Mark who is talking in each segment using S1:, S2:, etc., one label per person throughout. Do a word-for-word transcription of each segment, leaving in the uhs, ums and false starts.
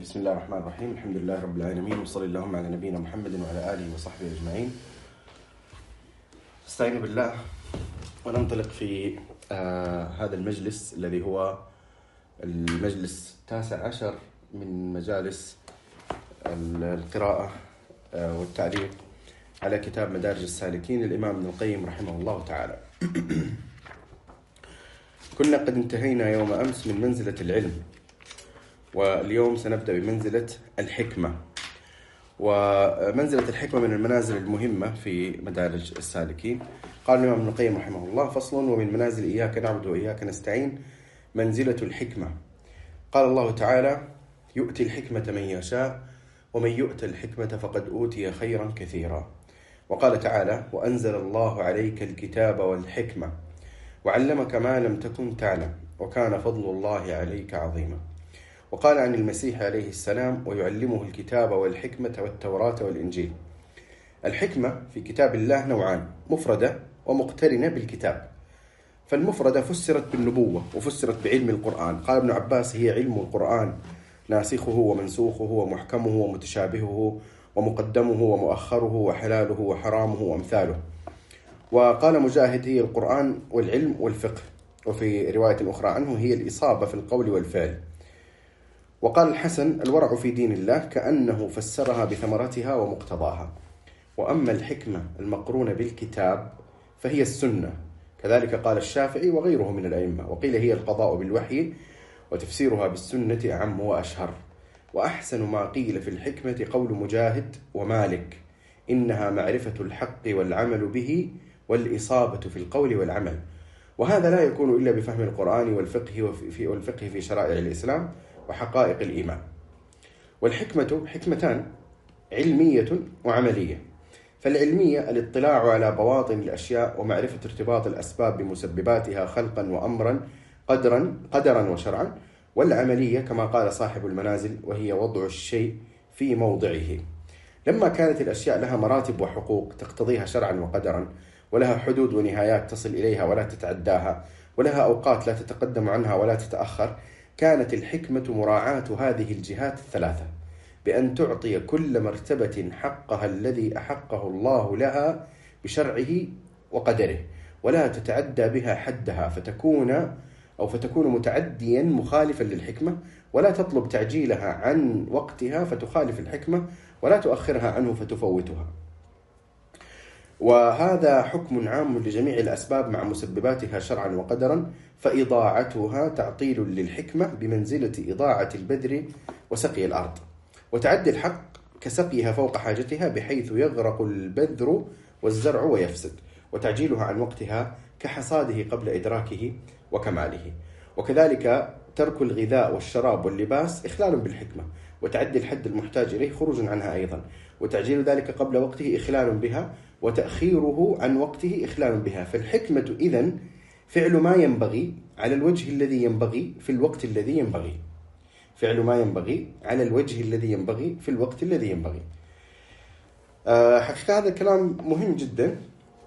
S1: بسم الله الرحمن الرحيم. الحمد لله رب العالمين، وصلى اللهم على نبينا محمد وعلى آله وصحبه أجمعين. استعين بالله وننطلق في آه هذا المجلس الذي هو المجلس التاسع عشر من مجالس القراءة آه والتعليق على كتاب مدارج السالكين للإمام ابن القيم رحمه الله تعالى. كنا قد انتهينا يوم أمس من منزلة العلم، واليوم سنبدأ بمنزلة الحكمة. ومنزلة الحكمة من المنازل المهمة في مدارج السالكين. قال الإمام ابن القيم رحمه الله: فصل: ومن منازل إياك نعبد وإياك نستعين منزلة الحكمة. قال الله تعالى: يؤتي الحكمة من يشاء ومن يؤت الحكمة فقد أوتي خيرا كثيرا. وقال تعالى: وأنزل الله عليك الكتاب والحكمة وعلمك ما لم تكن تعلم وكان فضل الله عليك عظيما. وقال عن المسيح عليه السلام: ويعلمه الكتاب والحكمة والتوراة والإنجيل. الحكمة في كتاب الله نوعان: مفردة ومقترنة بالكتاب. فالمفردة فسرت بالنبوة وفسرت بعلم القرآن. قال ابن عباس: هي علم القرآن، ناسخه ومنسوخه ومحكمه ومتشابهه ومقدمه ومؤخره وحلاله وحرامه وأمثاله. وقال مجاهد: هي القرآن والعلم والفقه. وفي رواية أخرى عنه: هي الإصابة في القول والفعل. وقال الحسن: الورع في دين الله كأنه فسرها بثمرتها ومقتضاها. وأما الحكمة المقرونة بالكتاب فهي السنة. كذلك قال الشافعي وغيره من الأئمة. وقيل: هي القضاء بالوحي وتفسيرها بالسنة أعم وأشهر. وأحسن ما قيل في الحكمة قول مجاهد ومالك: إنها معرفة الحق والعمل به والإصابة في القول والعمل. وهذا لا يكون إلا بفهم القرآن والفقه وفي والفقه في شرائع الإسلام وحقائق الإيمان. والحكمة حكمتان: علمية وعملية. فالعلمية الاطلاع على بواطن الأشياء ومعرفة ارتباط الأسباب بمسبباتها خلقا وأمرا قدرا قدرا وشرعا. والعملية كما قال صاحب المنازل: وهي وضع الشيء في موضعه. لما كانت الأشياء لها مراتب وحقوق تقتضيها شرعا وقدرا، ولها حدود ونهايات تصل إليها ولا تتعداها، ولها أوقات لا تتقدم عنها ولا تتأخر، كانت الحكمة مراعاة هذه الجهات الثلاثة بأن تعطي كل مرتبة حقها الذي أحقه الله لها بشرعه وقدره، ولا تتعدى بها حدها فتكون أو فتكون متعديا مخالفا للحكمة، ولا تطلب تعجيلها عن وقتها فتخالف الحكمة، ولا تؤخرها عنه فتفوتها. وهذا حكم عام لجميع الأسباب مع مسبباتها شرعا وقدرا، فإضاعتها تعطيل للحكمة بمنزلة إضاعة البذر وسقي الأرض. وتعدي الحق كسقيها فوق حاجتها بحيث يغرق البذر والزرع ويفسد، وتعجيلها عن وقتها كحصاده قبل إدراكه وكماله. وكذلك ترك الغذاء والشراب واللباس إخلال بالحكمة، وتعدي الحد المحتاج إليه خروج عنها أيضا، وتعجيل ذلك قبل وقته إخلال بها، وتأخيره عن وقته إخلال بها. فالحكمة إذن فعل ما ينبغي على الوجه الذي ينبغي في الوقت الذي ينبغي فعل ما ينبغي على الوجه الذي ينبغي في الوقت الذي ينبغي. أه حقيقة هذا الكلام مهم جدا،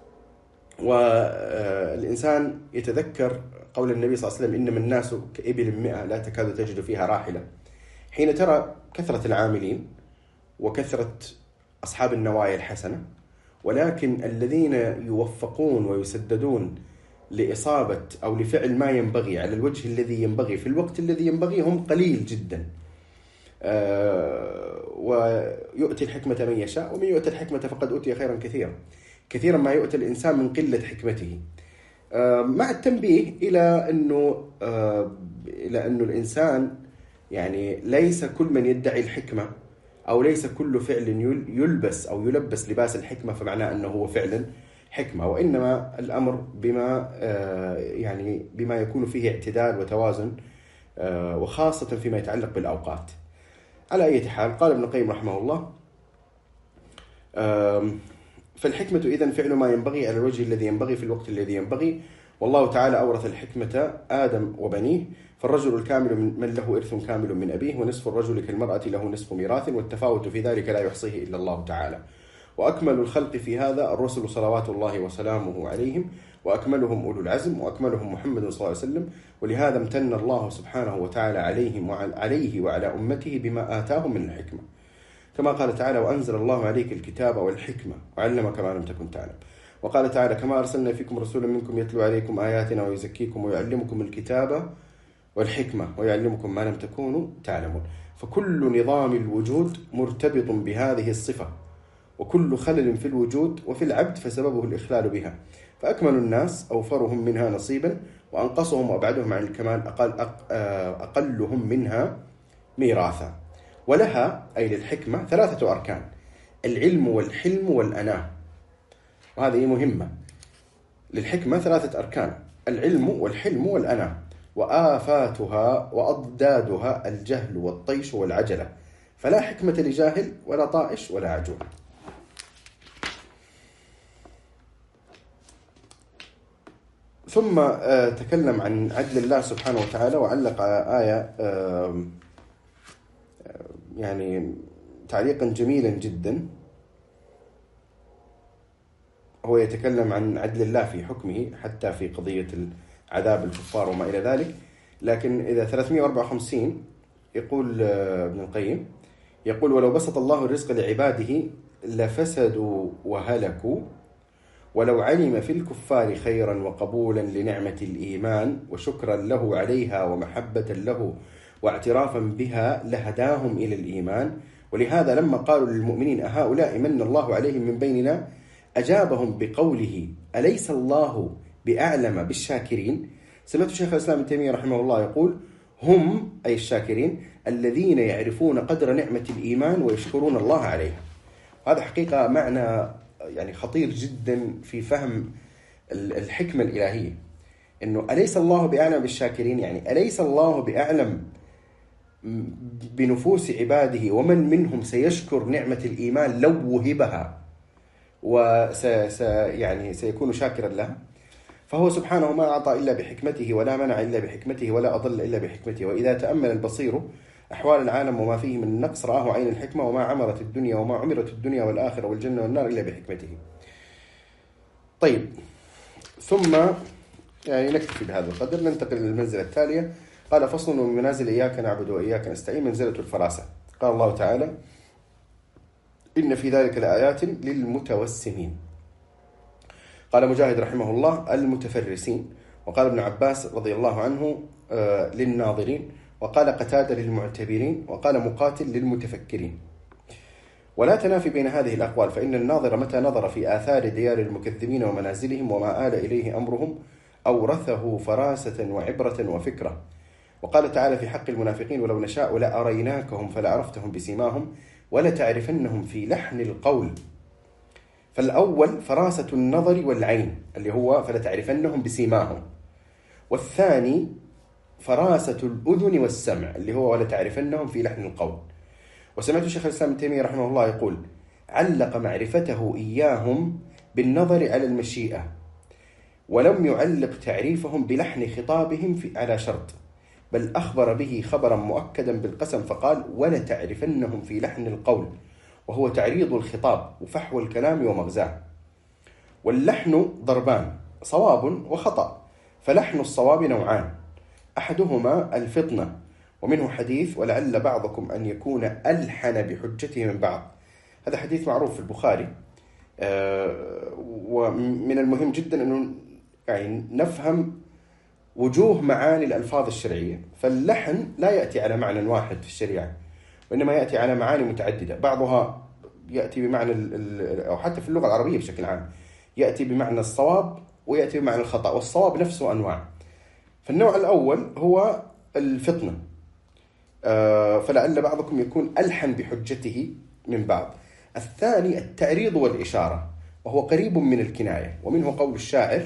S1: والإنسان يتذكر قول النبي صلى الله عليه وسلم: إنما الناس كإبل مئة لا تكاد تجد فيها راحلة. حين ترى كثرة العاملين وكثرة أصحاب النوايا الحسنة، ولكن الذين يوفقون ويسددون لإصابة أو لفعل ما ينبغي على الوجه الذي ينبغي في الوقت الذي ينبغي هم قليل جدا. أه ويؤتي الحكمة من يشاء ومن يؤتى الحكمة فقد أوتي خيرا كثيرا. كثيرا ما يؤتى الإنسان من قلة حكمته، أه مع التنبيه إلى أنه أه إلى أنه الإنسان يعني ليس كل من يدعي الحكمة أو ليس كل فعل يلبس أو يلبس لباس الحكمة فمعناه أنه هو فعلا حكمة، وإنما الأمر بما يعني بما يكون فيه اعتدال وتوازن، وخاصة فيما يتعلق بالأوقات. على أي حال، قال ابن القيم رحمه الله: فالحكمة إذن فعل ما ينبغي على الوجه الذي ينبغي في الوقت الذي ينبغي. والله تعالى أورث الحكمة آدم وبنيه، فالرجل الكامل من له إرث كامل من أبيه، ونصف الرجل كالمرأة له نصف ميراث، والتفاوت في ذلك لا يحصيه إلا الله تعالى. وأكمل الخلق في هذا الرسل صلوات الله وسلامه عليهم، وأكملهم أولو العزم، وأكملهم محمد صلى الله عليه وسلم. ولهذا امتن الله سبحانه وتعالى عليهم وعليه وعلى أمته بما آتاهم من الحكمة، كما قال تعالى: وأنزل الله عليك الكتاب والحكمة وعلمك ما لم تكن تعلم. وقال تعالى: كما أرسلنا فيكم رسولا منكم يتلو عليكم آياتنا ويزكيكم ويعلمكم الكتاب والحكمة ويعلمكم ما لم تكونوا تعلمون. فكل نظام الوجود مرتبط بهذه الصفة، وكل خلل في الوجود وفي العبد فسببه الإخلال بها. فأكمل الناس أوفرهم منها نصيبا، وأنقصهم وأبعدهم عن الكمال أقل أقلهم منها ميراثا. ولها أي للحكمة ثلاثة أركان: العلم والحلم والأناة. وهذه مهمة. للحكمة ثلاثة أركان: العلم والحلم والأناة، وآفاتها وأضدادها الجهل والطيش والعجلة، فلا حكمة لجاهل ولا طائش ولا عجول. ثم تكلم عن عدل الله سبحانه وتعالى، وعلق على آية يعني تعليقا جميلا جدا. هو يتكلم عن عدل الله في حكمه حتى في قضية عذاب الكفار وما إلى ذلك. لكن إذا ثلاثمائة وأربعة وخمسين يقول ابن القيم، يقول: ولو بسط الله الرزق لعباده لفسدوا وهلكوا، ولو علم في الكفار خيرا وقبولا لنعمة الإيمان وشكرا له عليها ومحبة له واعترافا بها لهداهم إلى الإيمان. ولهذا لما قالوا للمؤمنين: أهؤلاء من الله عليهم من بيننا، أجابهم بقوله: أليس الله بأعلم بالشاكرين. سمعت شيخ الإسلام ابن تيمية رحمه الله يقول: هم أي الشاكرين الذين يعرفون قدر نعمة الإيمان ويشكرون الله عليها. هذا حقيقة معنى يعني خطير جدا في فهم الحكمة الإلهية، إنه أليس الله بأعلم بالشاكرين، يعني أليس الله بأعلم بنفوس عباده ومن منهم سيشكر نعمة الإيمان لو وهبها وس يعني سيكون شاكرا لها. فهو سبحانه ما أعطى إلا بحكمته، ولا منع إلا بحكمته، ولا أضل إلا بحكمته. وإذا تأمل البصير أحوال العالم وما فيه من النقص رآه عين الحكمة، وما عمرت الدنيا وما عمرت الدنيا والآخرة والجنة والنار إلا بحكمته. طيب، ثم يعني نكتفي بهذا القدر، ننتقل للمنزلة التالية. قال: فصل من منازل إياك نعبد وإياك نستعين، منزلة الفراسة. قال الله تعالى: إن في ذلك لآيات للمتوسمين. قال مجاهد رحمه الله: المتفرسين. وقال ابن عباس رضي الله عنه: آه للناظرين. وقال قتادة: للمعتبرين. وقال مقاتل: للمتفكرين. ولا تنافي بين هذه الأقوال، فإن الناظر متى نظر في آثار ديار المكذبين ومنازلهم وما آل إليه أمرهم أورثه فراسة وعبرة وفكرة. وقال تعالى في حق المنافقين: ولو نشاء لأريناكهم فلعرفتهم بسيماهم ولتعرفنهم في لحن القول. فالأول فراسة النظر والعين اللي هو فلتعرفنهم بسيماهم، والثاني فراسة الأذن والسمع اللي هو ولتعرفنهم في لحن القول. وسمعت الشيخ الإسلام ابن تيمية رحمه الله يقول: علق معرفته إياهم بالنظر على المشيئة، ولم يعلق تعريفهم بلحن خطابهم في على شرط، بل أخبر به خبرا مؤكدا بالقسم، فقال: ولتعرفنهم في لحن القول، وهو تعريض الخطاب وفحوى الكلام ومغزاه. واللحن ضربان: صواب وخطأ. فلحن الصواب نوعان: أحدهما الفطنة، ومنه حديث: ولعل بعضكم أن يكون ألحن بحجته من بعض. هذا حديث معروف في البخاري. ومن المهم جدا أنه يعني نفهم وجوه معاني الألفاظ الشرعية. فاللحن لا يأتي على معنى واحد في الشريعة، وإنما يأتي على معاني متعددة. بعضها يأتي بمعنى أو حتى في اللغة العربية بشكل عام يأتي بمعنى الصواب ويأتي بمعنى الخطأ، والصواب نفسه أنواع. فالنوع الأول هو الفطنة، فلعل بعضكم يكون ألحن بحجته من بعض. الثاني التعريض والإشارة، وهو قريب من الكناية، ومنه قول الشاعر: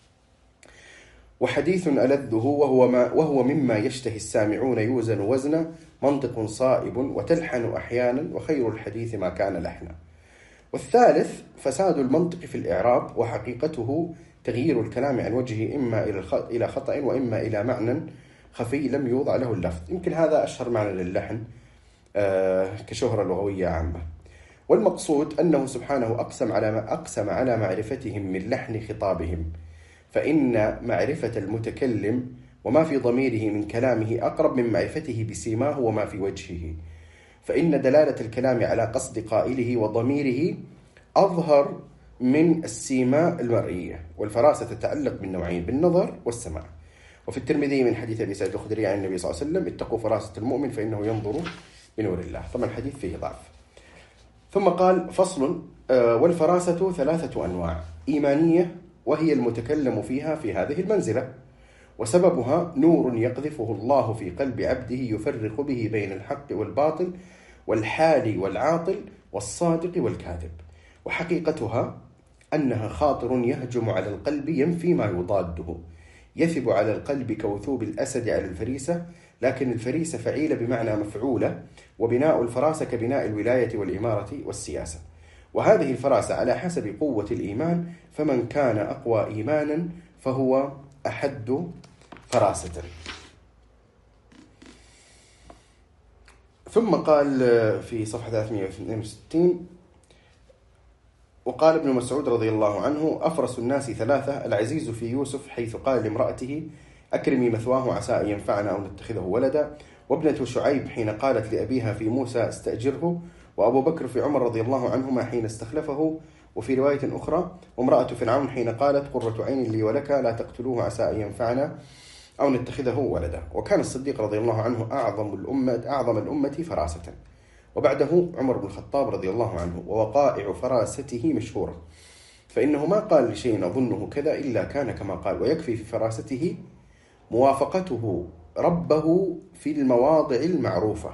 S1: وحديث ألذه وهو, ما وهو مما يشتهي السامعون يوزن وزنا، منطق صائب وتلحن أحيانا، وخير الحديث ما كان لحنا. والثالث فساد المنطق في الإعراب، وحقيقته تغيير الكلام عن وجهه إما إلى خطأ وإما إلى معنى خفي لم يوضع له اللفظ. يمكن هذا أشهر معنى للحن كشهرة لغوية عامة. والمقصود أنه سبحانه أقسم على ما أقسم على معرفتهم من لحن خطابهم، فإن معرفة المتكلم وما في ضميره من كلامه أقرب من معرفته بسيماه وما في وجهه، فإن دلالة الكلام على قصد قائله وضميره أظهر من السيماء المرئية. والفراسة تتعلق بالنوعين، بالنظر والسماع. وفي الترمذي من حديث أبي سعيد الخدري عن النبي صلى الله عليه وسلم: اتقوا فراسة المؤمن فإنه ينظر بنور الله. طبعا الحديث فيه ضعف. ثم قال: فصل: والفراسة ثلاثة أنواع: إيمانية وهي المتكلم فيها في هذه المنزلة، وسببها نور يقذفه الله في قلب عبده يفرق به بين الحق والباطل والحال والعاطل والصادق والكاذب. وحقيقتها أنها خاطر يهجم على القلب ينفي ما يضاده، يثب على القلب كوثوب الأسد على الفريسة، لكن الفريسة فعيلة بمعنى مفعولة، وبناء الفراسة كبناء الولاية والإمارة والسياسة. وهذه الفراسة على حسب قوة الإيمان، فمن كان أقوى إيمانا فهو أحد فراسة. ثم قال في صفحة ثلاثمائة واثنين وستين: وقال ابن مسعود رضي الله عنه: أفرس الناس ثلاثة: العزيز في يوسف حيث قال لامرأته: أكرمي مثواه عسى أن ينفعنا أو نتخذه ولدا، وابنة شعيب حين قالت لأبيها في موسى: استأجره، وأبو بكر في عمر رضي الله عنهما حين استخلفه. وفي رواية أخرى: وامرأة فرعون حين قالت: قرة عين لي ولك لا تقتلوه عسى أن ينفعنا أو نتخذه ولدا. وكان الصديق رضي الله عنه أعظم الأمة أعظم الأمة فراسة، وبعده عمر بن الخطاب رضي الله عنه. ووقائع فراسته مشهورة، فإنه ما قال لشيء أظنه كذا إلا كان كما قال، ويكفي في فراسته موافقته ربه في المواضع المعروفة.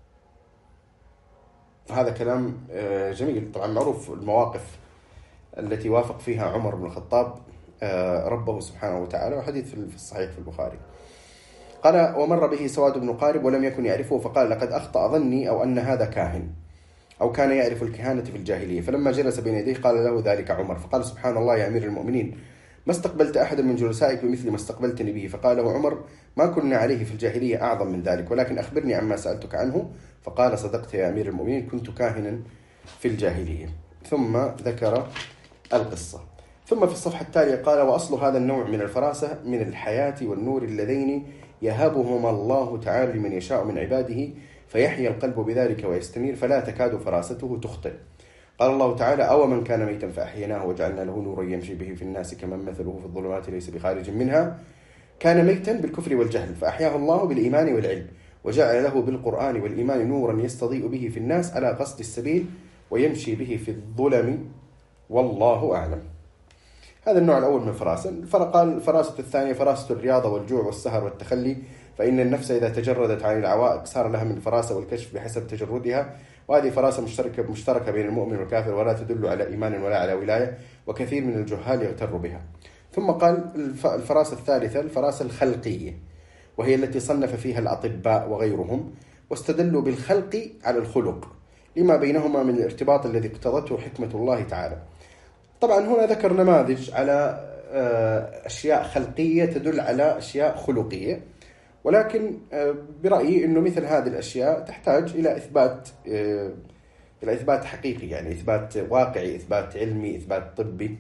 S1: هذا كلام جميل. طبعا معروف المواقف التي وافق فيها عمر بن الخطاب ربه سبحانه وتعالى، وحديث في الصحيح في البخاري. قال: ومر به سواد بن قارب ولم يكن يعرفه، فقال: لقد أخطأ ظني أو أن هذا كاهن، أو كان يعرف الكهانة في الجاهلية. فلما جلس بين يديه قال له ذلك عمر، فقال: سبحان الله يا أمير المؤمنين، ما استقبلت أحدا من جلسائك بمثل ما استقبلتني به. فقال له عمر: ما كنا عليه في الجاهلية أعظم من ذلك، ولكن أخبرني عما سألتك عنه. فقال: صدقت يا أمير المؤمنين، كنت كاهنا في الجاهلية. ثم ذكر القصة. ثم في الصفحة التالية قال: وأصل هذا النوع من الفراسة من الحياة والنور اللذين يهبهما الله تعالى لمن يشاء من عباده، فيحيا القلب بذلك ويستنير، فلا تكاد فراسته تخطئ. قال الله تعالى: أو من كان ميتا فأحييناه وجعلنا له نورا يمشي به في الناس كمن مثله في الظلمات ليس بخارج منها. كان ميتا بالكفر والجهل، فأحياه الله بالإيمان والعلم، وجعل له بالقرآن والإيمان نورا يستضيء به في الناس على قصد السبيل ويمشي به في الظلم، والله أعلم. هذا النوع الأول من الفراسة. قال الفراسة الثانية: فراسة الرياضة والجوع والسهر والتخلي، فإن النفس إذا تجردت عن العوائق صار لها من الفراسة والكشف بحسب تجردها، وهذه فراسة مشتركة, مشتركة بين المؤمن والكافر، ولا تدل على إيمان ولا على ولاية، وكثير من الجهال يغتر بها. ثم قال الفراسة الثالثة: الفراسة الخلقية، وهي التي صنف فيها الأطباء وغيرهم، واستدلوا بالخلق على الخلق لما بينهما من الارتباط الذي اقتضته حكمة الله تعالى. طبعا هنا ذكر نماذج على أشياء خلقية تدل على أشياء خلقية، ولكن برأيي أنه مثل هذه الأشياء تحتاج إلى إثبات إلى إثبات حقيقي، يعني إثبات واقعي، إثبات علمي، إثبات طبي،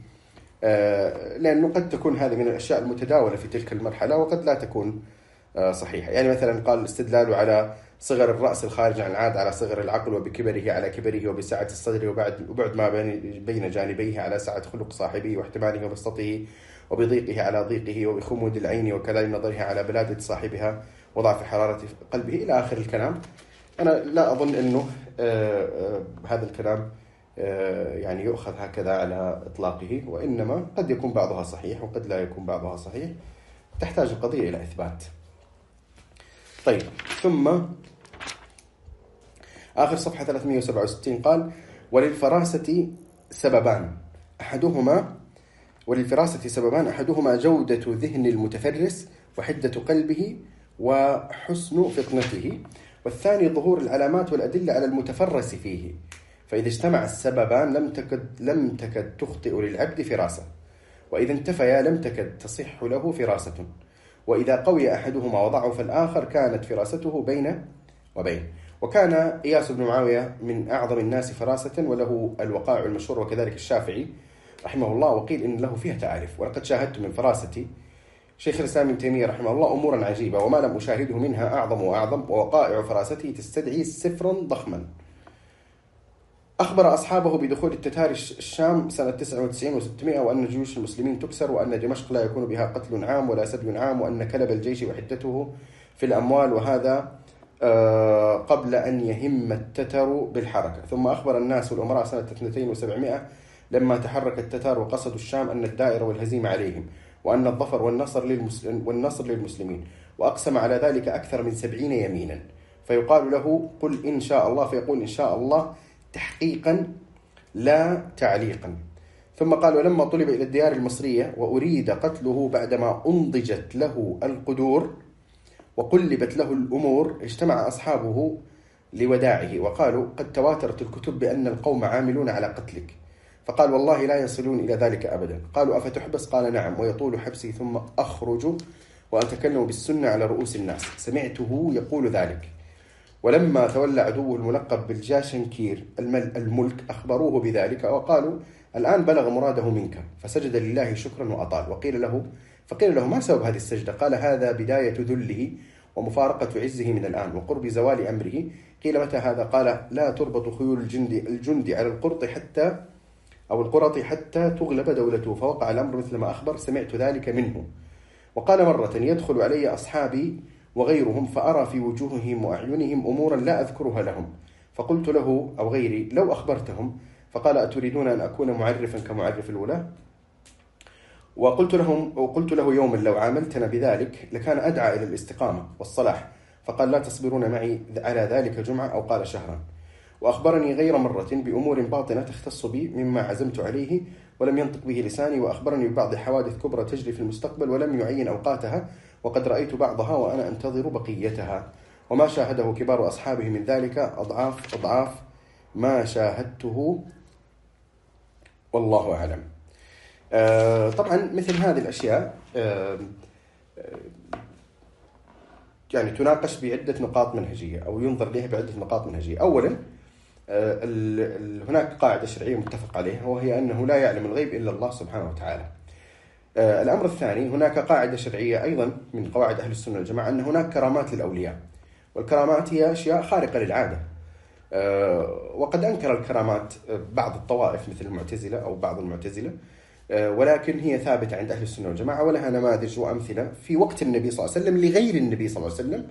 S1: لأنه قد تكون هذه من الأشياء المتداولة في تلك المرحلة وقد لا تكون صحيحة. يعني مثلا قال الاستدلال على صغر الرأس الخارج عن العادة على صغر العقل، وبكبره على كبره، وبسعة الصدر وبعد ما بين جانبيه على سعة خلق صاحبه واحتماله وبسطته، وبضيقه على ضيقه، وبخمود العين وكلام نظرها على بلادة صاحبها وضعف حرارة قلبه، إلى آخر الكلام. أنا لا أظن أنه هذا الكلام يعني يؤخذ هكذا على إطلاقه، وإنما قد يكون بعضها صحيح وقد لا يكون بعضها صحيح، تحتاج القضية إلى إثبات. طيب، ثم آخر صفحة ثلاثمائة وسبعة وستين قال: وللفراسة سببان أحدهما وللفراسة سببان أحدهما جودة ذهن المتفرس وحدة قلبه وحسن فطنته، والثاني ظهور العلامات والأدلة على المتفرس فيه، فإذا اجتمع السببان لم تكد, لم تكد تخطئ للعبد فراسة، وإذا انتفيا لم تكد تصح له فراسة، وإذا قوي أحدهما وضعف الآخر كانت فراسته بين وبين. وكان إياس بن معاوية من أعظم الناس فراسة وله الوقائع المشهور، وكذلك الشافعي رحمه الله، وقيل إن له فيها تعارف. ولقد شاهدت من فراستي شيخ الإسلام ابن تيمية رحمه الله أمورا عجيبة، وما لم أشاهده منها أعظم وأعظم، ووقائع فراسته تستدعي سفرا ضخما. أخبر أصحابه بدخول التتار الشام سنة تسعة وتسعين وستمائة، وأن جيوش المسلمين تكسر، وأن دمشق لا يكون بها قتل عام ولا سبي عام، وأن كلب الجيش وحدته في الأموال، وهذا قبل أن يهم التتر بالحركة. ثم أخبر الناس والأمراء سنة اثنتين وسبعمائة لما تحرك التتار وقصدوا الشام أن الدائرة والهزيمة عليهم، وأن الظفر والنصر للمسلمين, والنصر للمسلمين، وأقسم على ذلك أكثر من سبعين يمينا. فيقال له قل إن شاء الله، فيقول إن شاء الله تحقيقا لا تعليقا. ثم قال ولما طلب إلى الديار المصرية وأريد قتله بعدما أنضجت له القدور وقلبت له الأمور، اجتمع أصحابه لوداعه وقالوا قد تواترت الكتب بأن القوم عاملون على قتلك. فقال والله لا يصلون إلى ذلك أبدا. قالوا أفتحبس؟ قال نعم، ويطول حبسي ثم أخرج وأتكلم بالسنة على رؤوس الناس. سمعته يقول ذلك. ولما تولى عدوه الملقب بالجاشنكير الملك أخبروه بذلك وقالوا الآن بلغ مراده منك، فسجد لله شكرا وأطال. وقيل له فقيل له ما سبب هذه السجدة؟ قال هذا بداية ذله ومفارقة عزه من الآن وقرب زوال أمره. قيل متى هذا؟ قال لا تربط خيول الجند الجند على القرط حتى أو القرط حتى تغلب دولته، فوقع الأمر مثل ما أخبر. سمعت ذلك منه. وقال مرة يدخل علي أصحابي وغيرهم فأرى في وجوههم وأعينهم أمورا لا أذكرها لهم، فقلت له أو غيري لو أخبرتهم. فقال أتريدون أن أكون معرفا كمعرف الولاة؟ وقلت لهم وقلت له يوما لو عاملتنا بذلك لكان أدعى إلى الاستقامة والصلاح. فقال لا تصبرون معي على ذلك جمعة أو قال شهرا. وأخبرني غير مرة بأمور باطنة تختص بي مما عزمت عليه ولم ينطق به لساني، وأخبرني ببعض حوادث كبرى تجري في المستقبل ولم يعين أوقاتها، وقد رأيت بعضها وأنا أنتظر بقيتها. وما شاهده كبار أصحابه من ذلك أضعاف أضعاف ما شاهدته، والله أعلم. آه طبعا مثل هذه الأشياء آه يعني تناقش بعدة نقاط منهجية أو ينظر لها بعدة نقاط منهجية. أولا آه هناك قاعدة شرعية متفق عليها، وهي أنه لا يعلم الغيب إلا الله سبحانه وتعالى. آه الأمر الثاني هناك قاعدة شرعية أيضا من قواعد أهل السنة والجماعة أن هناك كرامات للأولياء، والكرامات هي أشياء خارقة للعادة. آه وقد أنكر الكرامات بعض الطوائف مثل المعتزلة أو بعض المعتزلة، ولكن هي ثابتة عند أهل السنة والجماعة، ولها نماذج وأمثلة في وقت النبي صلى الله عليه وسلم لغير النبي صلى الله عليه وسلم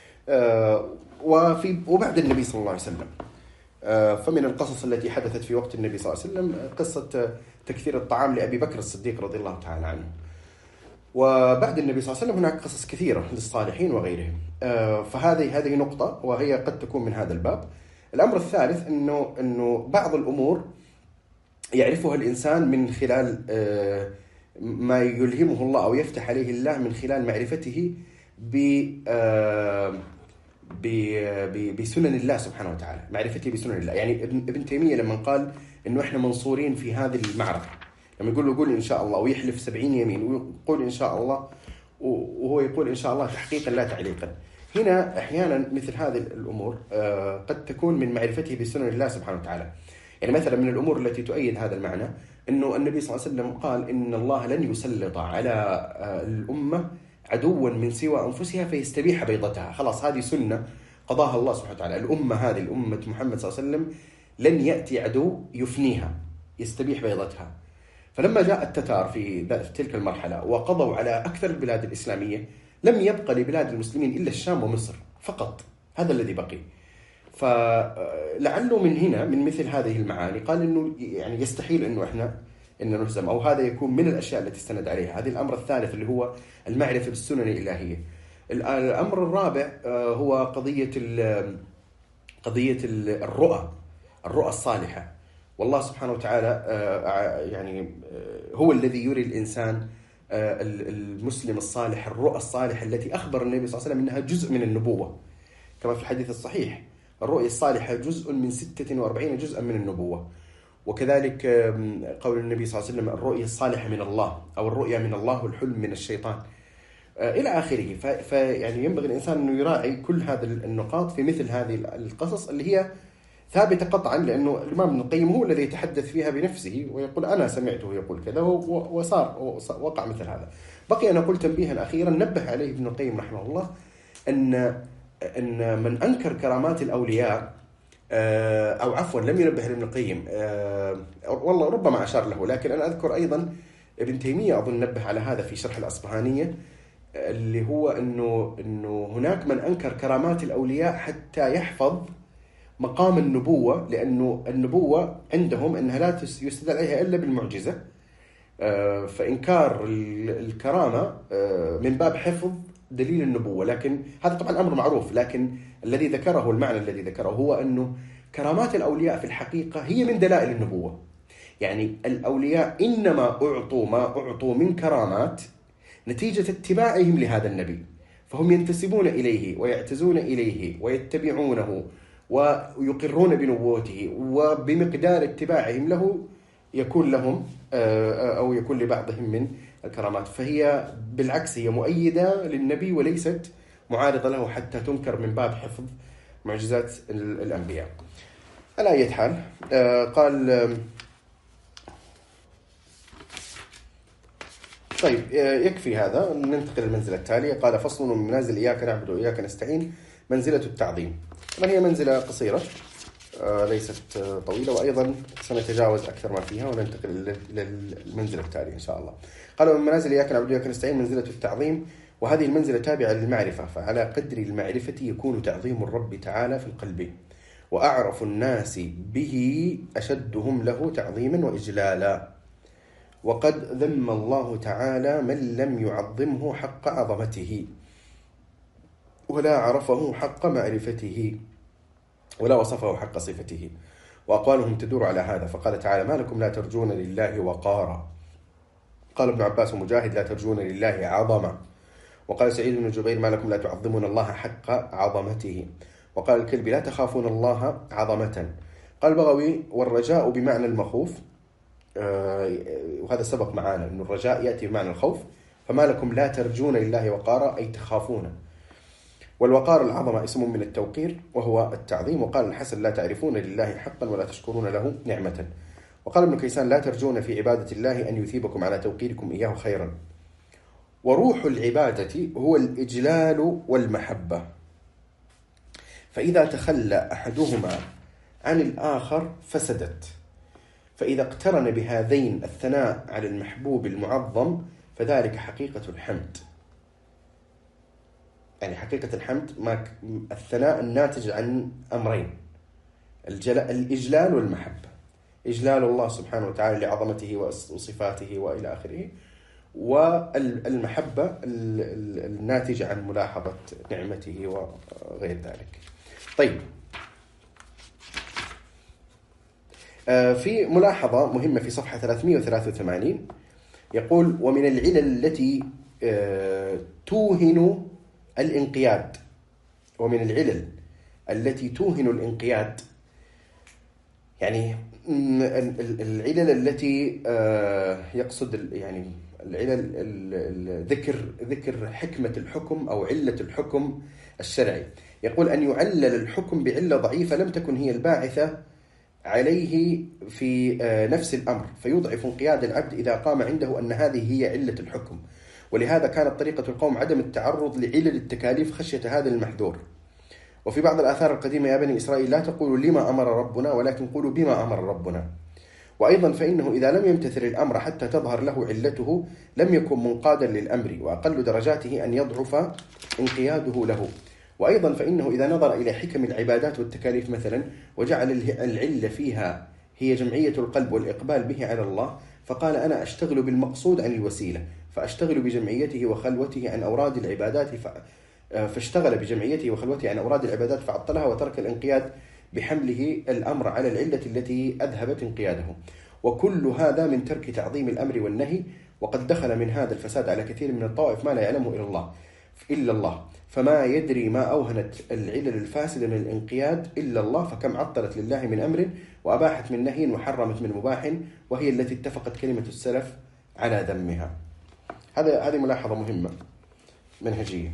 S1: وفي وبعد النبي صلى الله عليه وسلم. فمن القصص التي حدثت في وقت النبي صلى الله عليه وسلم قصة تكثير الطعام لأبي بكر الصديق رضي الله تعالى عنه. وبعد النبي صلى الله عليه وسلم هناك قصص كثيرة للصالحين وغيرهم. فهذه هذه نقطة وهي قد تكون من هذا الباب. الأمر الثالث إنه إنه بعض الأمور يعرفها الإنسان من خلال ما يلهمه الله أو يفتح عليه الله من خلال معرفته بسنن الله سبحانه وتعالى، معرفته بسنن الله. يعني ابن تيمية لما قال إنه إحنا منصورين في هذه المعركة، لما يقول له قول إن شاء الله ويحلف سبعين يمين ويقول إن شاء الله وهو يقول إن شاء الله تحقيقا لا تعليقا، هنا أحيانا مثل هذه الأمور قد تكون من معرفته بسنن الله سبحانه وتعالى. يعني مثلا من الأمور التي تؤيد هذا المعنى أنه النبي صلى الله عليه وسلم قال إن الله لن يسلط على الأمة عدوا من سوى أنفسها فيستبيح بيضتها. خلاص هذه سنة قضاها الله سبحانه وتعالى. الأمة هذه الأمة محمد صلى الله عليه وسلم لن يأتي عدو يفنيها يستبيح بيضتها. فلما جاء التتار في تلك المرحلة وقضوا على أكثر البلاد الإسلامية لم يبقى لبلاد المسلمين إلا الشام ومصر فقط، هذا الذي بقي. فلعله من هنا من مثل هذه المعاني قال إنه يعني يستحيل إنه إحنا إن نهزم، أو هذا يكون من الأشياء التي استند عليها. هذه الأمر الثالث اللي هو المعرفة بالسنن الإلهية. الأمر الرابع هو قضية قضية الرؤى الرؤى الصالحة. والله سبحانه وتعالى يعني هو الذي يري الإنسان المسلم الصالح الرؤى الصالحة التي أخبر النبي صلى الله عليه وسلم أنها جزء من النبوة، كما في الحديث الصحيح الرؤيا الصالحة جزء من ستة وأربعين جزءا من النبوة. وكذلك قول النبي صلى الله عليه وسلم الرؤيا الصالحة من الله، أو الرؤيا من الله والحلم من الشيطان. إلى آخره. فيعني ينبغي الإنسان أنه يراعي كل هذه النقاط في مثل هذه القصص اللي هي ثابتة قطعا، لأنه الإمام ابن القيم هو الذي يتحدث فيها بنفسه ويقول أنا سمعته يقول كذا وصار وقع مثل هذا. بقي أن أقول تنبيها أخيرا نبه عليه ابن القيم رحمه الله أن أن من أنكر كرامات الأولياء أو عفوا لم ينبه ابن القيم، والله ربما أشار له، لكن أنا أذكر أيضا ابن تيمية أظن نبه على هذا في شرح الأصبهانية، اللي هو أنه أنه هناك من أنكر كرامات الأولياء حتى يحفظ مقام النبوة، لأنه النبوة عندهم أنها لا يستدل عليها إلا بالمعجزة، فإنكار الكرامة من باب حفظ دليل النبوة. لكن هذا طبعا أمر معروف، لكن الذي ذكره المعنى الذي ذكره هو أنه كرامات الأولياء في الحقيقة هي من دلائل النبوة. يعني الأولياء إنما أعطوا ما أعطوا من كرامات نتيجة اتباعهم لهذا النبي، فهم ينتسبون إليه ويعتزون إليه ويتبعونه ويقرون بنبوته، وبمقدار اتباعهم له يكون لهم أو يكون لبعضهم من الكرامات. فهي بالعكس هي مؤيدة للنبي وليست معارضة له حتى تنكر من باب حفظ معجزات الأنبياء. على أي حال قال طيب يكفي هذا، ننتقل للمنزلة التالية. قال فصل من منازل إياك نعبد وإياك نستعين منزلة التعظيم. طبعا هي منزلة قصيرة ليست طويلة، وأيضا سنتجاوز أكثر ما فيها وننتقل للمنزلة التالية إن شاء الله. قال من منازل إياك نعبد وإياك نستعين منزلة التعظيم، وهذه المنزلة تابعة للمعرفة، فعلى قدر المعرفة يكون تعظيم الرب تعالى في القلب، وأعرف الناس به أشدهم له تعظيما وإجلالا. وقد ذم الله تعالى من لم يعظمه حق عظمته ولا عرفه حق معرفته ولا وصفه حق صفته، وأقوالهم تدور على هذا. فقال تعالى ما لكم لا ترجون لله وقارا. قال ابن عباس ومجاهد لا ترجون لله عظمة. وقال سعيد بن جبير ما لكم لا تعظمون الله حق عظمته. وقال الكلبي لا تخافون الله عظمة. قال البغوي والرجاء بمعنى المخوف، آه وهذا سبق معانا أن الرجاء يأتي بمعنى الخوف، فما لكم لا ترجون لله وقارا أي تخافون. والوقار العظمة اسم من التوقير وهو التعظيم. وقال الحسن لا تعرفون لله حقا ولا تشكرون له نعمة. وقال ابن كيسان لا ترجون في عبادة الله أن يثيبكم على توقيركم إياه خيرا. وروح العبادة هو الإجلال والمحبة، فإذا تخلى أحدهما عن الآخر فسدت، فإذا اقترن بهذين الثناء على المحبوب المعظم فذلك حقيقة الحمد. يعني حقيقة الحمد ما الثناء الناتج عن أمرين، الإجلال والمحبة. إجلال الله سبحانه وتعالى لعظمته وصفاته وإلى آخره، والمحبة الناتجة عن ملاحظة نعمته وغير ذلك. طيب في ملاحظة مهمة في صفحة ثلاثمائة وثلاثة وثمانين يقول ومن العلل التي توهن الانقياد، ومن العلل التي توهن الانقياد، يعني العلل التي يقصد يعني العلل ذكر ذكر حكمة الحكم أو علة الحكم الشرعي. يقول أن يعلل الحكم بعلة ضعيفة لم تكن هي الباعثة عليه في نفس الأمر، فيضعف انقياد العبد إذا قام عنده أن هذه هي علة الحكم. ولهذا كانت طريقة القوم عدم التعرض لعلل التكاليف خشية هذا المحذور. وفي بعض الآثار القديمة يا بني إسرائيل لا تقولوا لما أمر ربنا ولكن قولوا بما أمر ربنا. وأيضا فإنه إذا لم يمتثل الأمر حتى تظهر له علته لم يكن منقادا للأمر، وأقل درجاته أن يضعف انقياده له. وأيضا فإنه إذا نظر إلى حكم العبادات والتكاليف مثلا وجعل العلة فيها هي جمعية القلب والإقبال به على الله، فقال أنا أشتغل بالمقصود عن الوسيلة، فأشتغل بجمعيته وخلوته عن أوراد العبادات فاشتغل بجمعيته وخلوته عن أوراد العبادات فعطلها وترك الانقياد بحمله الأمر على العلة التي أذهبت انقياده. وكل هذا من ترك تعظيم الأمر والنهي، وقد دخل من هذا الفساد على كثير من الطوائف ما لا يعلمه إلا الله إلا الله فما يدري ما أوهنت العلل الفاسدة من الانقياد إلا الله، فكم عطلت لله من أمر وأباحت من نهي وحرمت من مباح، وهي التي اتفقت كلمة السلف على ذمها. هذا هذه ملاحظة مهمة منهجية.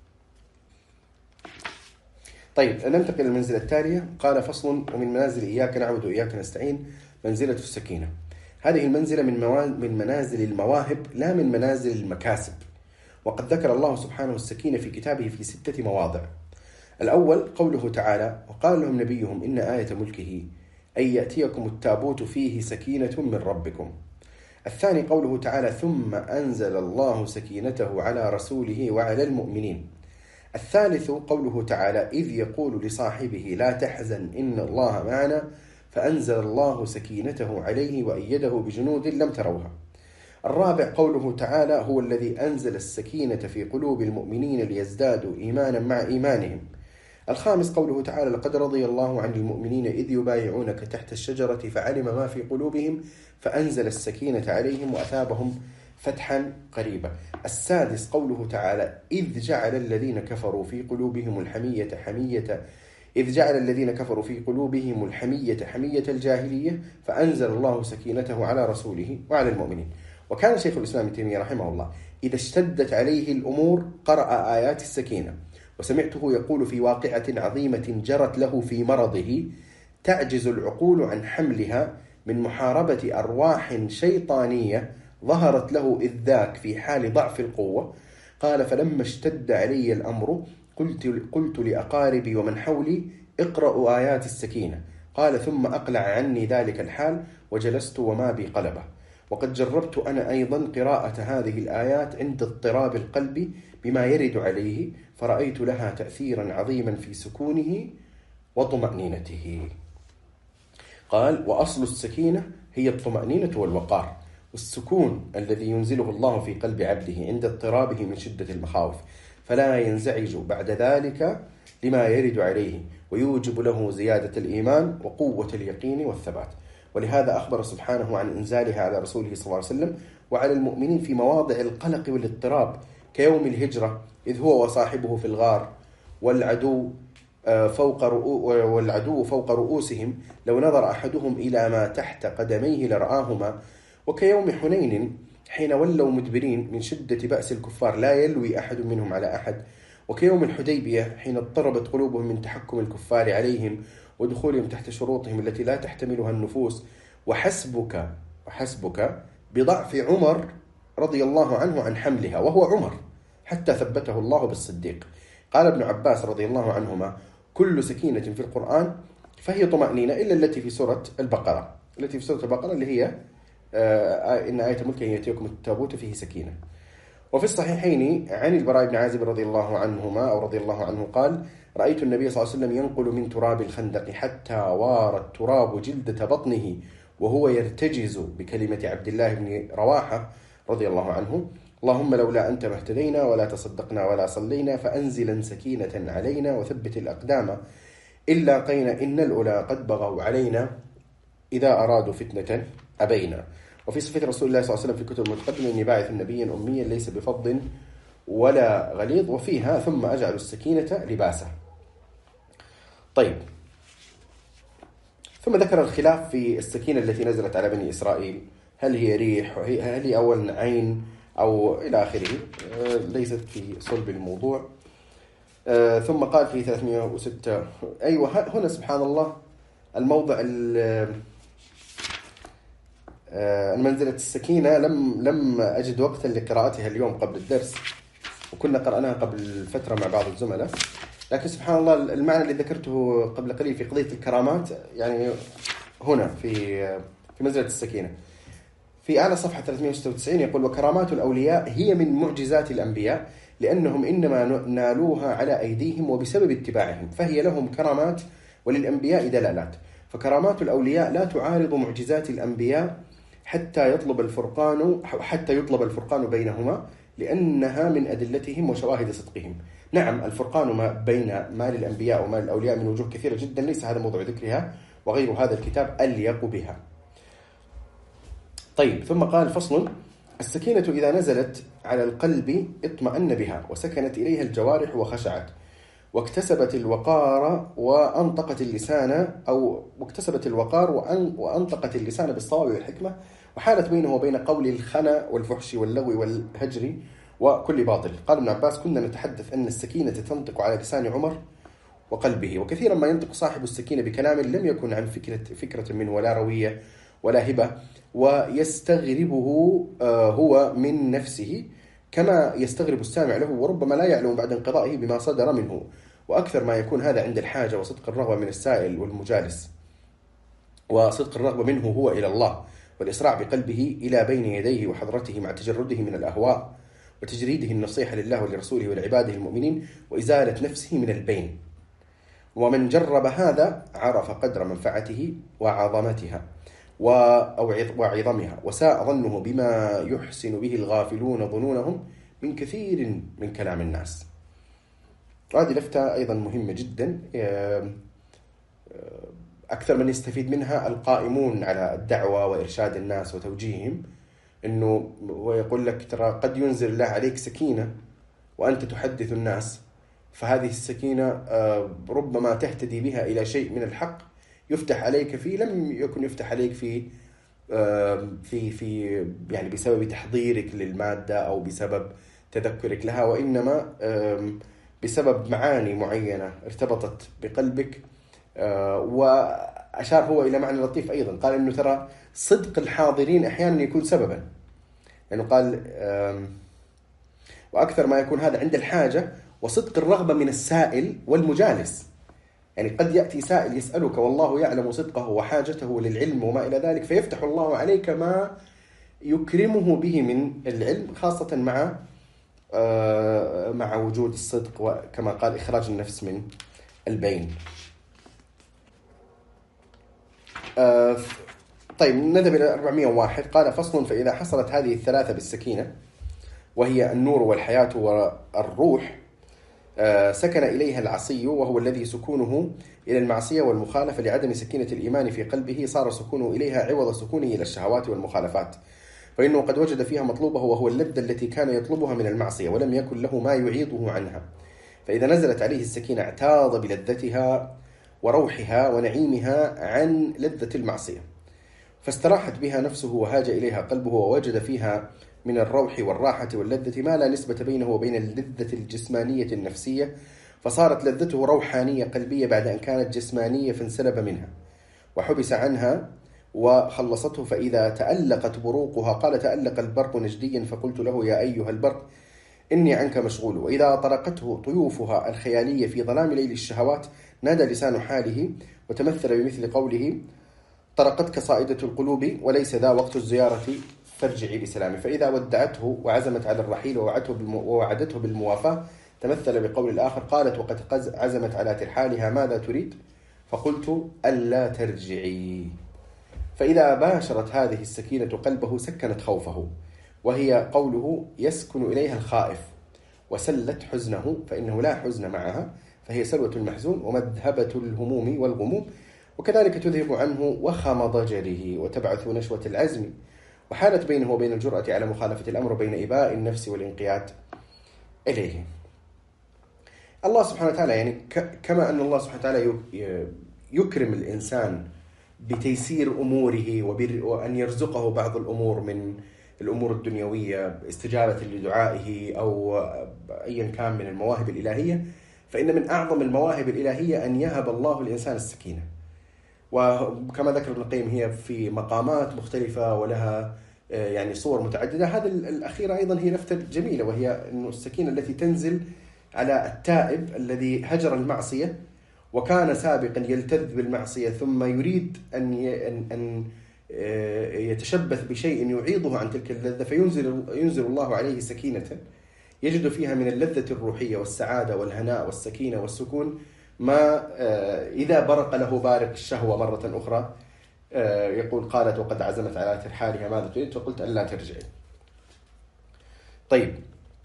S1: طيب ننتقل للمنزلة التالية. قال فصل: ومن منازل إياك نعبد وإياك نستعين منزلة السكينة. هذه المنزلة من, من منازل المواهب لا من منازل المكاسب. وقد ذكر الله سبحانه السكينة في كتابه في ستة مواضع. الأول قوله تعالى: وقال لهم نبيهم إن آية ملكه أن يأتيكم التابوت فيه سكينة من ربكم. الثاني قوله تعالى: ثم أنزل الله سكينته على رسوله وعلى المؤمنين. الثالث قوله تعالى: إذ يقول لصاحبه لا تحزن إن الله معنا فأنزل الله سكينته عليه وأيده بجنود لم تروها. الرابع قوله تعالى: هو الذي أنزل السكينة في قلوب المؤمنين ليزدادوا إيمانا مع إيمانهم. الخامس قوله تعالى: لقد رضي الله عن المؤمنين إذ يبايعونك تحت الشجرة فعلم ما في قلوبهم فأنزل السكينة عليهم وأثابهم فتحا قريبا. السادس قوله تعالى: إذ جعل الذين كفروا في قلوبهم الحمية حمية إذ جعل الذين كفروا في قلوبهم الحمية حمية الجاهلية فأنزل الله سكينته على رسوله وعلى المؤمنين. وكان شيخ الإسلام ابن تيمية رحمه الله إذا اشتدت عليه الأمور قرأ آيات السكينة. وسمعته يقول في واقعة عظيمة جرت له في مرضه تعجز العقول عن حملها من محاربة أرواح شيطانية ظهرت له إذ ذاك في حال ضعف القوة. قال: فلما اشتد علي الأمر قلت, قلت لأقاربي ومن حولي: اقرأوا آيات السكينة. قال: ثم أقلع عني ذلك الحال وجلست وما بي قلبه. وقد جربت أنا أيضا قراءة هذه الآيات عند اضطراب القلب بما يرد عليه فرأيت لها تأثيرا عظيما في سكونه وطمأنينته. قال: وأصل السكينة هي الطمأنينة والوقار والسكون الذي ينزله الله في قلب عبده عند اضطرابه من شدة المخاوف، فلا ينزعج بعد ذلك لما يرد عليه، ويوجب له زيادة الإيمان وقوة اليقين والثبات. ولهذا أخبر سبحانه عن إنزالها على رسوله صلى الله عليه وسلم وعلى المؤمنين في مواضع القلق والاضطراب كيوم الهجرة إذ هو وصاحبه في الغار والعدو فوق والعدو فوق رؤوسهم لو نظر أحدهم إلى ما تحت قدميه لرآهما. وكيوم حنين حين ولوا مدبرين من شدة بأس الكفار لا يلوي أحد منهم على أحد. وكيوم الحديبية حين اضطربت قلوبهم من تحكم الكفار عليهم ودخولهم تحت شروطهم التي لا تحتملها النفوس. وحسبك وحسبك بضعف عمر رضي الله عنه عن حملها وهو عمر حتى ثبته الله بالصديق. قال ابن عباس رضي الله عنهما: كل سكينة في القرآن فهي طمأنينة إلا التي في سورة البقرة التي في سورة البقرة اللي هي آه إن آية ملكه يأتيكم التابوت فيه سكينة. وفي الصحيحين عن البراء بن عازب رضي الله عنهما أو رضي الله عنه قال: رأيت النبي صلى الله عليه وسلم ينقل من تراب الخندق حتى وار التراب جلدة بطنه وهو يرتجز بكلمة عبد الله بن رواحة رضي الله عنه: اللهم لولا أنت ما اهتدينا ولا تصدقنا ولا صلينا فأنزلا سكينة علينا وثبت الأقدام إلا قينا إن الأولى قد بغوا علينا إذا أرادوا فتنة أبينا. وفي صفة رسول الله صلى الله عليه وسلم في كتب المتقدمة: إني باعث نبيا أميا ليس بفض ولا غليظ، وفيها: ثم أجعل السكينة لباسه. طيب، ثم ذكر الخلاف في السكينة التي نزلت على بني إسرائيل، هل هي ريح، هل هي أول عين، أو إلى آخره، ليست في صلب الموضوع. ثم قال في ثلاثمائة وستة أيوة هنا سبحان الله الموضع المنزلة السكينة لم لم أجد وقتا لقراءتها اليوم قبل الدرس، وكنا قرأناها قبل فترة مع بعض الزملاء، لكن سبحان الله المعنى اللي ذكرته قبل قليل في قضية الكرامات يعني هنا في في منزلة السكينة. في أعلى صفحة ثلاثمائة وستة وتسعين يقول: وكرامات الأولياء هي من معجزات الأنبياء لأنهم إنما نالوها على أيديهم وبسبب اتباعهم، فهي لهم كرامات وللأنبياء دلالات. فكرامات الأولياء لا تعارض معجزات الأنبياء حتى يطلب الفرقان حتى يطلب الفرقان بينهما لأنها من أدلتهم وشواهد صدقهم. نعم، الفرقان ما بين ما للأنبياء وما للأولياء من وجوه كثيرة جدا، ليس هذا موضوع ذكرها، وغير هذا الكتاب أليق بها. طيب، ثم قال: فصل: السكينة إذا نزلت على القلب اطمأن بها وسكنت إليها الجوارح وخشعت واكتسبت الوقار وأنطقت اللسان أو واكتسبت الوقار وأن وأنطقت اللسان بالصواب والحكمة، وحالت بينه وبين قول الخنا والفحش واللغو والهجر وكل باطل. قال ابن عباس: كنا نتحدث أن السكينة تنطق على لسان عمر وقلبه. وكثيرا ما ينطق صاحب السكينة بكلام لم يكن عن فكرة, فكرة منه ولا روية ولا هبة، ويستغربه هو من نفسه كما يستغرب السامع له، وربما لا يعلم بعد انقضائه بما صدر منه. وأكثر ما يكون هذا عند الحاجة وصدق الرغبة من السائل والمجالس، وصدق الرغبة منه هو إلى الله، والإسراع بقلبه إلى بين يديه وحضرته مع تجرده من الأهواء، وتجريده النصيحة لله ولرسوله ولعباده المؤمنين، وإزالة نفسه من البين. ومن جرب هذا عرف قدر منفعته وعظمتها وعظمها، وساء ظنه بما يحسن به الغافلون ظنونهم من كثير من كلام الناس. وهذه لفتة أيضا مهمة جدا، أكثر من يستفيد منها القائمون على الدعوة وإرشاد الناس وتوجيههم، إنه ويقول لك ترى قد ينزل الله عليك سكينة وأنت تحدث الناس، فهذه السكينة ربما تهتدي بها إلى شيء من الحق يفتح عليك فيه لم يكن يفتح عليك فيه في في يعني بسبب تحضيرك للمادة أو بسبب تذكرك لها، وإنما بسبب معاني معينة ارتبطت بقلبك. وأشار هو إلى معنى لطيف أيضا، قال إنه ترى صدق الحاضرين أحيانا يكون سببا، لأنه يعني قال وأكثر ما يكون هذا عند الحاجة وصدق الرغبة من السائل والمجالس. يعني قد يأتي سائل يسألك والله يعلم صدقه وحاجته للعلم وما إلى ذلك، فيفتح الله عليك ما يكرمه به من العلم، خاصة مع مع وجود الصدق، وكما قال إخراج النفس من البين. طيب نذهب إلى أربعمائة وواحد. قال: فصل: فإذا حصلت هذه الثلاثة بالسكينة، وهي النور والحياة والروح، سكن إليها العصي، وهو الذي سكونه إلى المعصية والمخالفة لعدم سكينة الإيمان في قلبه، صار سكونه إليها عوض سكونه إلى الشهوات والمخالفات، فإنه قد وجد فيها مطلوبه، وهو اللذة التي كان يطلبها من المعصية، ولم يكن له ما يعيضه عنها. فإذا نزلت عليه السكينة اعتاض بلذتها وروحها ونعيمها عن لذة المعصية، فاستراحت بها نفسه وهاج إليها قلبه، ووجد فيها من الروح والراحة واللذة ما لا نسبة بينه وبين اللذة الجسمانية النفسية، فصارت لذته روحانية قلبية بعد أن كانت جسمانية، فانسلب منها وحبس عنها وخلصته. فإذا تألقت بروقها، قال: تألق البرق نجديا فقلت له: يا أيها البرق إني عنك مشغول. وإذا طرقته طيوفها الخيالية في ظلام ليل الشهوات، نادى لسان حاله وتمثل بمثل قوله: طرقتك صائدة القلوب وليس ذا وقت الزيارة فارجعي بسلام. فإذا ودعته وعزمت على الرحيل ووعدته بالموافاة، تمثل بقول الآخر: قالت وقد عزمت على ترحالها ماذا تريد؟ فقلت: ألا ترجعي. فإذا باشرت هذه السكينة قلبه سكنت خوفه، وهي قوله: يسكن إليها الخائف، وسلت حزنه، فإنه لا حزن معها، فهي سلوة المحزون ومذهبة الهموم والغموم، وكذلك تذهب عنه وخم ضجره وتبعث نشوة العزم، وحالت بينه وبين الجرأة على مخالفة الأمر، بين إباء النفس والانقياد إليه. الله سبحانه وتعالى يعني كما أن الله سبحانه وتعالى يكرم الإنسان بتيسير أموره وأن يرزقه بعض الأمور من الأمور الدنيوية استجابة لدعائه أو أيا كان من المواهب الإلهية، فإن من أعظم المواهب الإلهية أن يهب الله الإنسان السكينة. وكما ذكر ابن القيم هي في مقامات مختلفة ولها يعني صور متعددة. هذه الأخيرة أيضا هي لفتة جميلة، وهي أن السكينة التي تنزل على التائب الذي هجر المعصية وكان سابقا يلتذ بالمعصية، ثم يريد أن أن يتشبث بشيء يعيضه عن تلك اللذة، فينزل ينزل الله عليه سكينة يجد فيها من اللذة الروحية والسعادة والهناء والسكينة والسكون ما إذا برق له بارق الشهوة مرة أخرى يقول: قالت وقد عزمت على ترحالها ماذا تريد؟ فقلت: ألا ترجعي. طيب،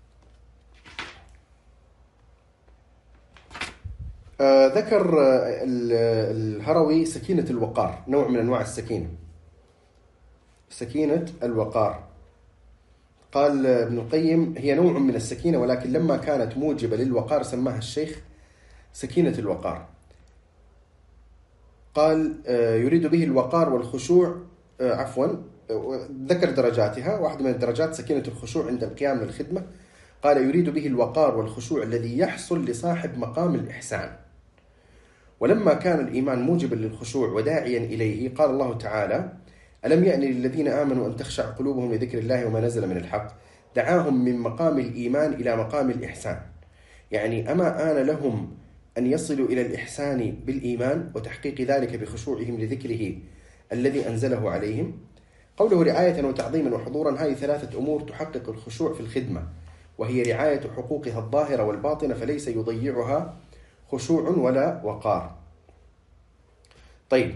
S1: ذكر الهروي سكينة الوقار، نوع من أنواع السكينة، سكينة الوقار. قال ابن القيم: هي نوع من السكينة، ولكن لما كانت موجبة للوقار سماها الشيخ سكينة الوقار. قال: يريد به الوقار والخشوع، عفوا ذكر درجاتها. واحدة من الدرجات سكينة الخشوع عند القيام للخدمة، قال يريد به الوقار والخشوع الذي يحصل لصاحب مقام الإحسان. ولما كان الإيمان موجبا للخشوع وداعيا إليه قال الله تعالى ألم يأن للذين آمنوا أن تخشع قلوبهم لذكر الله وما نزل من الحق، دعاهم من مقام الإيمان إلى مقام الإحسان. يعني أما آن لهم أن يصلوا إلى الإحسان بالإيمان وتحقيق ذلك بخشوعهم لذكره الذي أنزله عليهم. قوله رعاية وتعظيما وحضورا، هذه ثلاثة أمور تحقق الخشوع في الخدمة، وهي رعاية حقوقها الظاهرة والباطنة، فليس يضيعها خشوع ولا وقار. طيب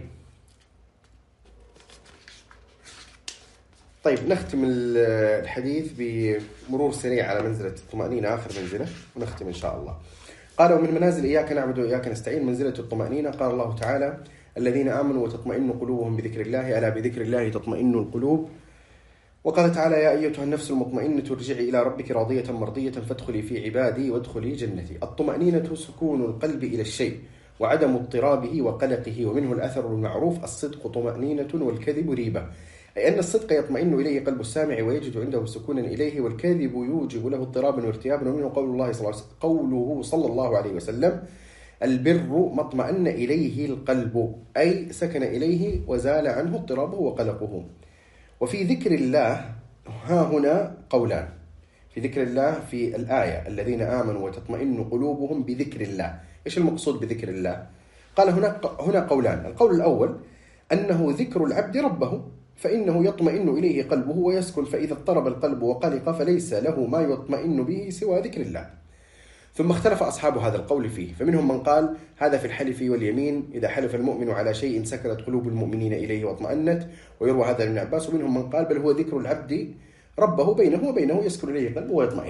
S1: طيب نختم الحديث بمرور سريع على منزلة الطمأنينة، آخر منزلة، ونختم إن شاء الله. قال ومن منازل إياك نعبد وإياك نستعين منزلة الطمأنينة. قال الله تعالى الذين آمنوا وتطمئن قلوبهم بذكر الله، ألا بذكر الله تطمئن القلوب. وقال تعالى يا أيتها النفس المطمئنة ارجعي إلى ربك راضية مرضية فادخلي في عبادي وادخلي جنتي. الطمأنينة سكون القلب إلى الشيء وعدم اضطرابه وقلقه، ومنه الأثر المعروف الصدق طمأنينة والكذب ريبة، أي أن الصدق يطمئن إليه قلب السامع ويجد عنده سكونا إليه، والكذب يوجب له اضطرابا وارتيابا. ومنه قول الله صلى الله عليه وسلم قوله صلى الله عليه وسلم البر ما اطمأن إليه القلب، أي سكن إليه وزال عنه اضطرابه وقلقه. وفي ذكر الله ها هنا قولان، في ذكر الله في الآية الذين آمنوا وتطمئن قلوبهم بذكر الله. إيش المقصود بذكر الله؟ قال هنا هنا قولان. القول الأول أنه ذكر العبد ربه، فإنه يطمئن إليه قلبه ويسكن، فإذا اضطرب القلب وقلق فليس له ما يطمئن به سوى ذكر الله. ثم اختلف أصحاب هذا القول فيه، فمنهم من قال هذا في الحلف واليمين، إذا حلف المؤمن على شيء سكنت قلوب المؤمنين إليه واطمأنت، ويروى هذا لابن عباس. ومنهم من قال بل هو ذكر العبد ربه بينه وبينه يسكن إليه قلبه ويطمئن.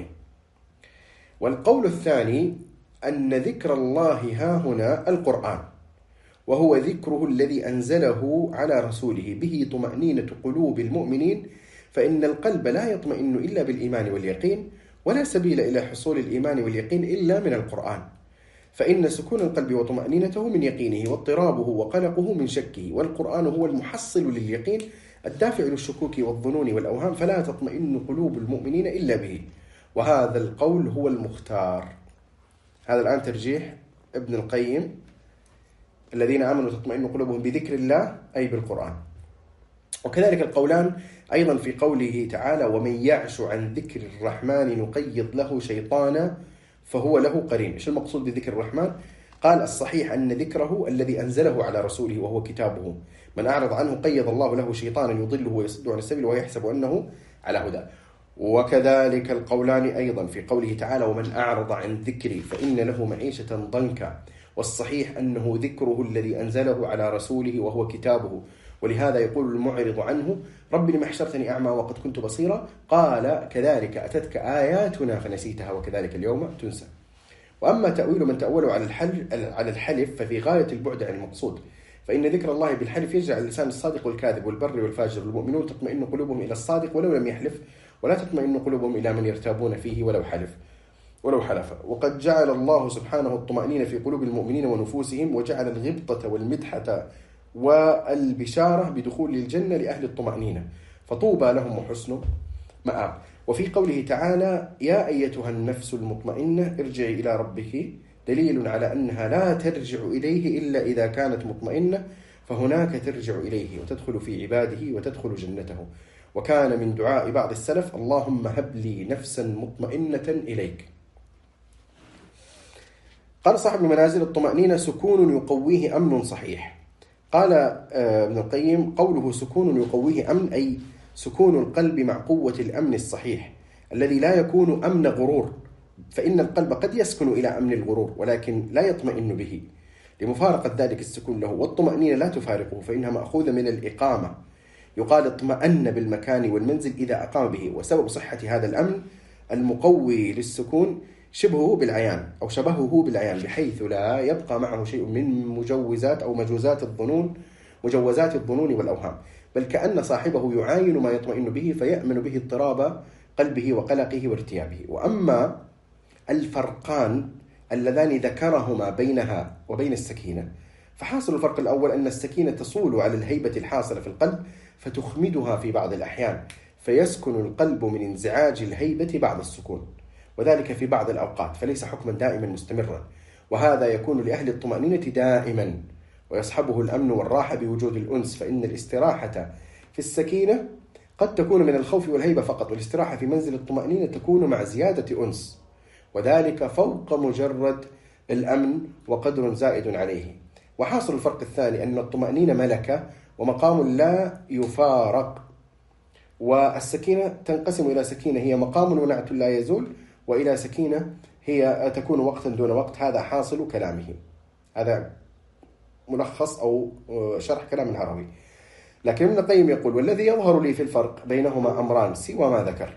S1: والقول الثاني أن ذكر الله ها هنا القرآن، وهو ذكره الذي أنزله على رسوله، به طمأنينة قلوب المؤمنين، فإن القلب لا يطمئن إلا بالإيمان واليقين، ولا سبيل إلى حصول الإيمان واليقين إلا من القرآن، فإن سكون القلب وطمأنينته من يقينه، واضطرابه وقلقه من شكه، والقرآن هو المحصل لليقين الدافع للشكوك والظنون والأوهام، فلا تطمئن قلوب المؤمنين إلا به. وهذا القول هو المختار. هذا الآن ترجيح ابن القيم، الذين آمنوا تطمئن قلوبهم بذكر الله أي بالقرآن. وكذلك القولان أيضا في قوله تعالى ومن يعش عن ذكر الرحمن نقيض له شيطانا فهو له قرين. إيش المقصود بذكر الرحمن؟ قال الصحيح أن ذكره الذي أنزله على رسوله وهو كتابه، من أعرض عنه قيض الله له شيطانا يضله ويصد عن السبيل ويحسب أنه على هدى. وكذلك القولان أيضا في قوله تعالى ومن أعرض عن ذكري فإن له معيشة ضنكا، والصحيح أنه ذكره الذي أنزله على رسوله وهو كتابه. ولهذا يقول المعرض عنه رب لم حشرتني أعمى وقد كنت بصيرا، قال كذلك أتتك آياتنا فنسيتها وكذلك اليوم تنسى. وأما تأويل من تأوله على على الحلف ففي غاية البعد عن المقصود، فإن ذكر الله بالحلف يجعل اللسان الصادق والكاذب والبر والفاجر. المؤمنون تطمئن قلوبهم إلى الصادق ولو لم يحلف، ولا تطمئن قلوبهم إلى من يرتابون فيه ولو حلف ولو حلف. وقد جعل الله سبحانه الطمأنينة في قلوب المؤمنين ونفوسهم، وجعل الغبطة والمدحة والبشارة بدخول الجنة لأهل الطمأنينة، فطوبى لهم وحسن مآب. وفي قوله تعالى يا أيتها النفس المطمئنة ارجعي إلى ربك دليل على أنها لا ترجع إليه إلا إذا كانت مطمئنة، فهناك ترجع إليه وتدخل في عباده وتدخل جنته. وكان من دعاء بعض السلف اللهم هب لي نفسا مطمئنة إليك. قال صاحب المنازل الطمأنينة سكون يقويه أمن صحيح. قال ابن القيم قوله سكون يقويه أمن أي سكون القلب مع قوة الأمن الصحيح الذي لا يكون أمن غرور، فإن القلب قد يسكن إلى أمن الغرور ولكن لا يطمئن به لمفارقة ذلك السكون له. والطمأنينة لا تفارقه فإنها مأخوذة من الإقامة، يقال اطمأن بالمكان والمنزل إذا أقام به. وسبب صحة هذا الأمن المقوي للسكون شبهه بالعيان أو شبهه بالعيان، بحيث لا يبقى معه شيء من مجوزات أو مجوزات الظنون مجوزات الظنون والأوهام، بل كأن صاحبه يعاين ما يطمئن به فيأمن به اضطراب قلبه وقلقه وارتيابه. وأما الفرقان اللذان ذكرهما بينها وبين السكينة، فحاصل الفرق الأول أن السكينة تصول على الهيبة الحاصلة في القلب فتخمدها في بعض الأحيان، فيسكن القلب من انزعاج الهيبة بعد السكون. وذلك في بعض الأوقات، فليس حكما دائما مستمرا، وهذا يكون لأهل الطمأنينة دائما، ويصحبه الأمن والراحة بوجود الأنس، فإن الاستراحة في السكينة قد تكون من الخوف والهيبة فقط، والاستراحة في منزل الطمأنينة تكون مع زيادة أنس، وذلك فوق مجرد الأمن وقدر زائد عليه. وحاصل الفرق الثاني أن الطمأنينة ملكة ومقام لا يفارق، والسكينة تنقسم إلى سكينة هي مقام ونعت لا يزول، وإلى سكينة هي تكون وقتا دون وقت. هذا حاصل كلامه، هذا ملخص أو شرح كلام الهروي. لكن ابن القيم يقول: والذي يظهر لي في الفرق بينهما أمران سوى ما ذكر.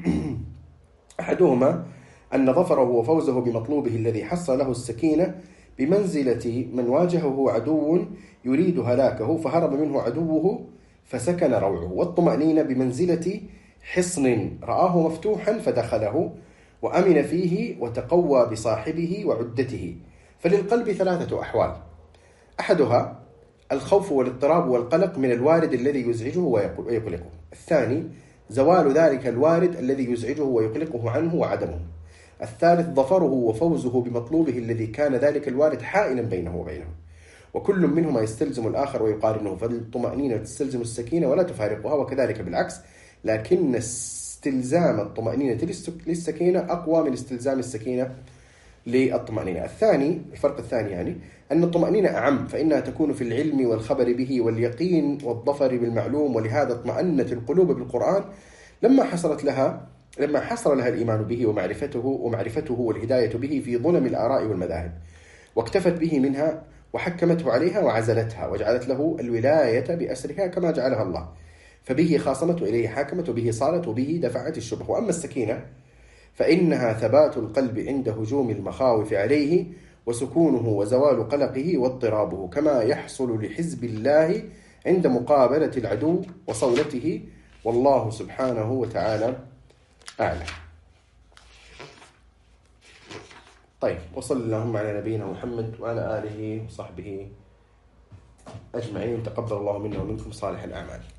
S1: أحدهما أن ظفره وفوزه بمطلوبه الذي حصل له السكينة بمنزلة من واجهه عدو يريد هلاكه فهرب منه عدوه فسكن روعه، والطمأنينة بمنزلة حصن رآه مفتوحا فدخله وأمن فيه وتقوى بصاحبه وعدته. فللقلب ثلاثة أحوال: أحدها الخوف والاضطراب والقلق من الوارد الذي يزعجه ويقلقه، الثاني زوال ذلك الوارد الذي يزعجه ويقلقه عنه وعدمه، الثالث ظفره وفوزه بمطلوبه الذي كان ذلك الوارد حائلا بينه وبينه. وكل منهما يستلزم الآخر ويقارنه، فالطمأنينة تستلزم السكينة ولا تفارقها، وكذلك بالعكس، لكن استلزام الطمأنينة للسكينة أقوى من استلزام السكينة للطمأنينة. الثاني، الفرق الثاني يعني أن الطمأنينة أعم، فإنها تكون في العلم والخبر به واليقين والظفر بالمعلوم، ولهذا اطمأنت القلوب بالقرآن لما حصلت لها لما حصل لها الإيمان به ومعرفته ومعرفته والهداية به في ظلم الآراء والمذاهب، واكتفت به منها وحكمته عليها وعزلتها وجعلت له الولاية بأسرها كما جعلها الله، فبه خاصمت وإليه حاكمت وبه صارت وبه دفعت الشبه. وأما السكينة فإنها ثبات القلب عند هجوم المخاوف عليه وسكونه وزوال قلقه واضطرابه، كما يحصل لحزب الله عند مقابلة العدو وصولته، والله سبحانه وتعالى أعلم. طيب، وصل اللهم على نبينا محمد وعلى آله وصحبه أجمعين. تقبل الله منا ومنكم صالح الأعمال.